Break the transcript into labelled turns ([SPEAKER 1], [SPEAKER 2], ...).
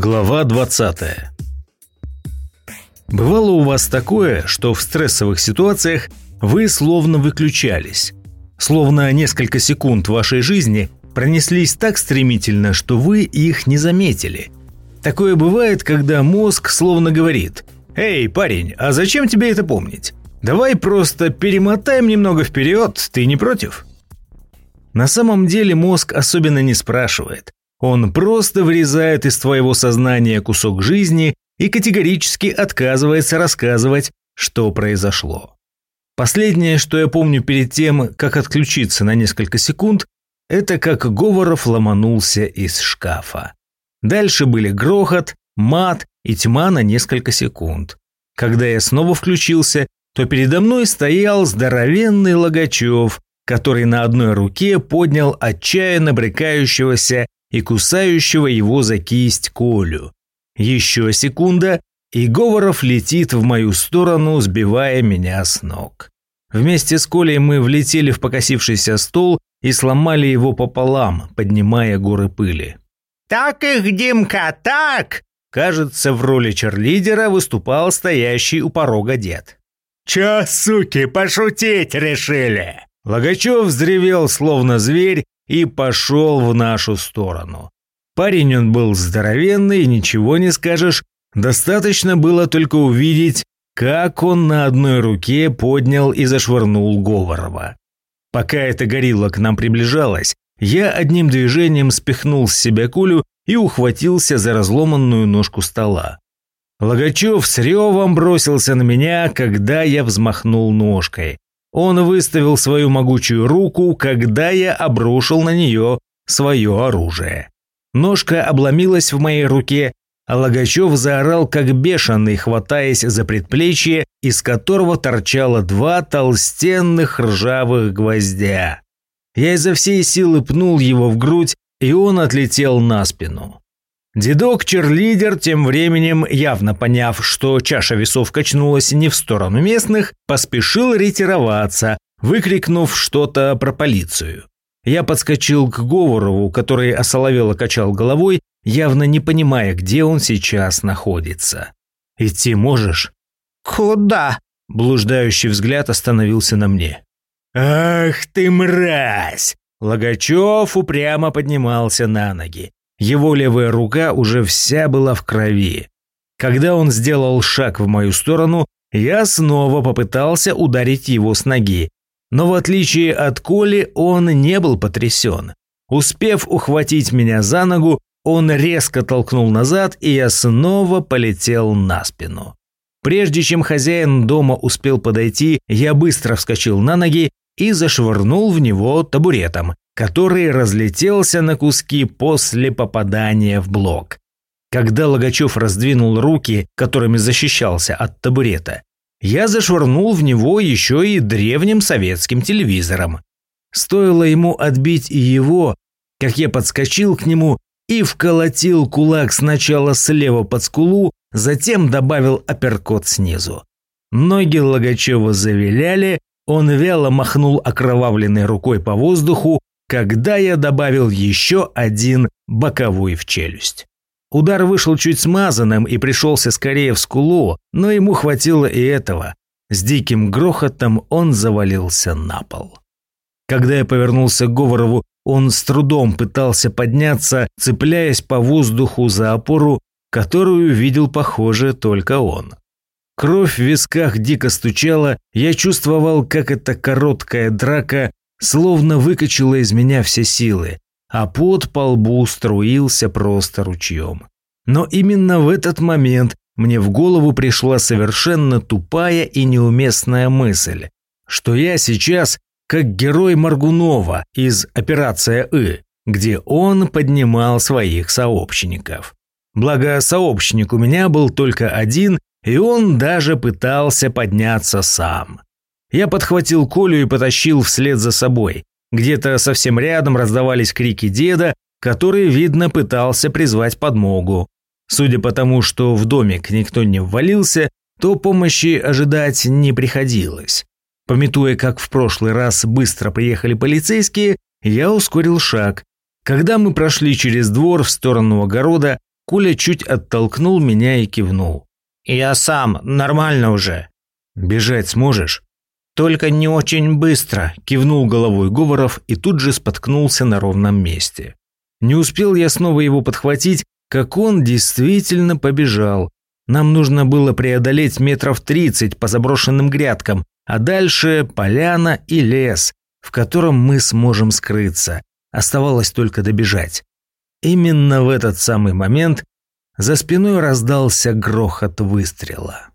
[SPEAKER 1] Глава 20. Бывало у вас такое, что в стрессовых ситуациях вы словно выключались, словно несколько секунд вашей жизни пронеслись так стремительно, что вы их не заметили. Такое бывает, когда мозг словно говорит: «Эй, парень, а зачем тебе это помнить? Давай просто перемотаем немного вперед, ты не против?» На самом деле мозг особенно не спрашивает. Он просто вырезает из твоего сознания кусок жизни и категорически отказывается рассказывать, что произошло. Последнее, что я помню перед тем, как отключиться на несколько секунд, это как Говоров ломанулся из шкафа. Дальше были грохот, мат и тьма на несколько секунд. Когда я снова включился, то передо мной стоял здоровенный Логачев, который на одной руке поднял отчаянно брыкающегося и кусающего его за кисть Колю. Еще секунда, и Говоров летит в мою сторону, сбивая меня с ног. Вместе с Колей мы влетели в покосившийся стол и сломали его пополам, поднимая горы пыли.
[SPEAKER 2] «Так их, Димка, так!»
[SPEAKER 1] Кажется, в роли черлидера выступал стоящий у порога дед.
[SPEAKER 2] «Чё, суки, пошутить решили?»
[SPEAKER 1] Логачев взревел, словно зверь, и пошел в нашу сторону. Парень он был здоровенный, ничего не скажешь. Достаточно было только увидеть, как он на одной руке поднял и зашвырнул Говорова. Пока эта горилла к нам приближалась, я одним движением спихнул с себя Колю и ухватился за разломанную ножку стола. Логачев с ревом бросился на меня, когда я взмахнул ножкой. Он выставил свою могучую руку, когда я обрушил на нее свое оружие. Ножка обломилась в моей руке, а Логачев заорал как бешеный, хватаясь за предплечье, из которого торчало 2 толстенных ржавых гвоздя. Я изо всей силы пнул его в грудь, и он отлетел на спину. Дедок-черлидер, тем временем, явно поняв, что чаша весов качнулась не в сторону местных, поспешил ретироваться, выкрикнув что-то про полицию. Я подскочил к Говорову, который осоловело качал головой, явно не понимая, где он сейчас находится. «Идти можешь?»
[SPEAKER 2] «Куда?»
[SPEAKER 1] Блуждающий взгляд остановился на мне.
[SPEAKER 2] «Ах ты мразь!»
[SPEAKER 1] Логачев упрямо поднимался на ноги. Его левая рука уже вся была в крови. Когда он сделал шаг в мою сторону, я снова попытался ударить его с ноги. Но в отличие от Коли, он не был потрясен. Успев ухватить меня за ногу, он резко толкнул назад, и я снова полетел на спину. Прежде чем хозяин дома успел подойти, я быстро вскочил на ноги и зашвырнул в него табуретом, который разлетелся на куски после попадания в блок. Когда Логачев раздвинул руки, которыми защищался от табурета, я зашвырнул в него еще и древним советским телевизором. Стоило ему отбить и его, как я подскочил к нему и вколотил кулак сначала слева под скулу, затем добавил апперкот снизу. Ноги Логачева завиляли, он вяло махнул окровавленной рукой по воздуху, когда я добавил еще один боковой в челюсть. Удар вышел чуть смазанным и пришелся скорее в скулу, но ему хватило и этого. С диким грохотом он завалился на пол. Когда я повернулся к Говорову, он с трудом пытался подняться, цепляясь по воздуху за опору, которую видел, похоже, только он. Кровь в висках дико стучала, я чувствовал, как эта короткая драка словно выкачала из меня все силы, а пот по лбу струился просто ручьем. Но именно в этот момент мне в голову пришла совершенно тупая и неуместная мысль, что я сейчас как герой Моргунова из «Операция И», где он поднимал своих сообщников. Благо, сообщник у меня был только один, и он даже пытался подняться сам. Я подхватил Колю и потащил вслед за собой. Где-то совсем рядом раздавались крики деда, который, видно, пытался призвать подмогу. Судя по тому, что в домик никто не ввалился, то помощи ожидать не приходилось. Памятуя, как в прошлый раз быстро приехали полицейские, я ускорил шаг. Когда мы прошли через двор в сторону огорода, Коля чуть оттолкнул меня и кивнул.
[SPEAKER 2] «Я сам, нормально уже».
[SPEAKER 1] «Бежать сможешь?»
[SPEAKER 2] «Только не очень быстро»,
[SPEAKER 1] – кивнул головой Говоров и тут же споткнулся на ровном месте. Не успел я снова его подхватить, как он действительно побежал. Нам нужно было преодолеть 30 метров по заброшенным грядкам, а дальше поляна и лес, в котором мы сможем скрыться. Оставалось только добежать. Именно в этот самый момент за спиной раздался грохот выстрела.